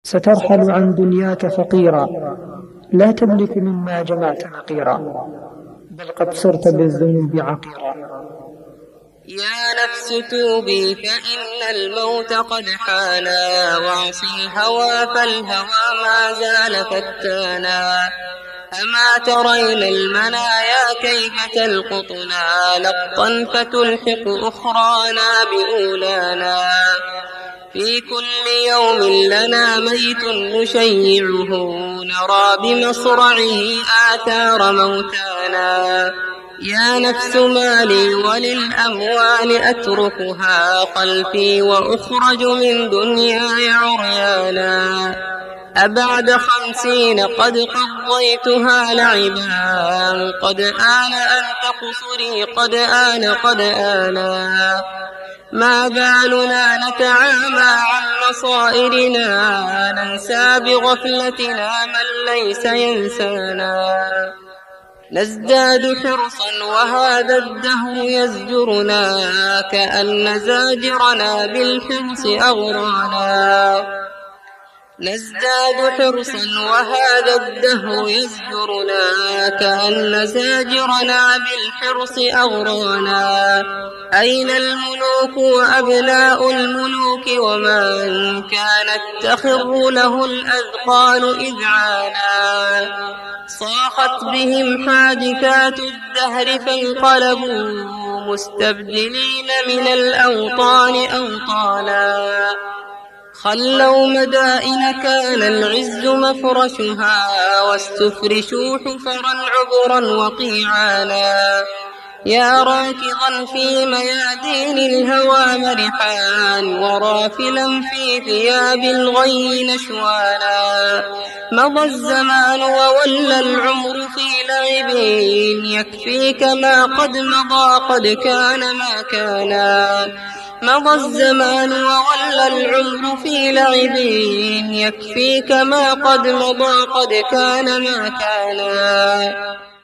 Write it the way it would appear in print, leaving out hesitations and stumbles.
سترحل عن دنياك فقيرا، لا تملك مما جمعت نقيرا، بل قد صرت بالذنوب عقيرا. يا نفس توبي فإن الموت قد حانا، واعصي الهوى فالهوى ما زال فتانا. أما ترين المنايا كيف تلقطنا، لقطا فتلحق أخرانا بأولانا. في كل يوم لنا ميت نشيعه، نرى بمصرعه آثار موتانا. يا نفس مالي وللأموال أتركها خلفي، وأخرج من دنياي عريانا. أبعد 50 قد قضيتها لعبا، قد آن أن تقصري، قد آنا. ما بالنا نتعامى عن مصائرنا، ننسى بغفلتنا من ليس ينسانا. نزداد حرصا وهذا الدهر يزجرنا، كأن زاجرنا بالحرص أغرانا. نزداد حرصا وهذا الدهر يزجرنا، كأن زاجرنا بالحرص أغرانا. أين الملوك وأبناء الملوك، ومن كانت تخر له الأذقان إذعانا. صاخت بهم حادثات الدهر فانقلبوا، مستبدلين من الأوطان أوطانا. خلوا مدائن كان العز مفرشها، واستفرشوا حفرا عبرا وقيعانا. يا راكضا في ميادين الهوى مرحان، ورافلا في ثياب الغي نشوانا. مضى الزمان وولى العمر في لعب، يكفيك ما قد مضى قد كان ما كانا. مضى الزمان وولى العمر في لعب، يكفيك ما قد مضى قد كان ما كانا.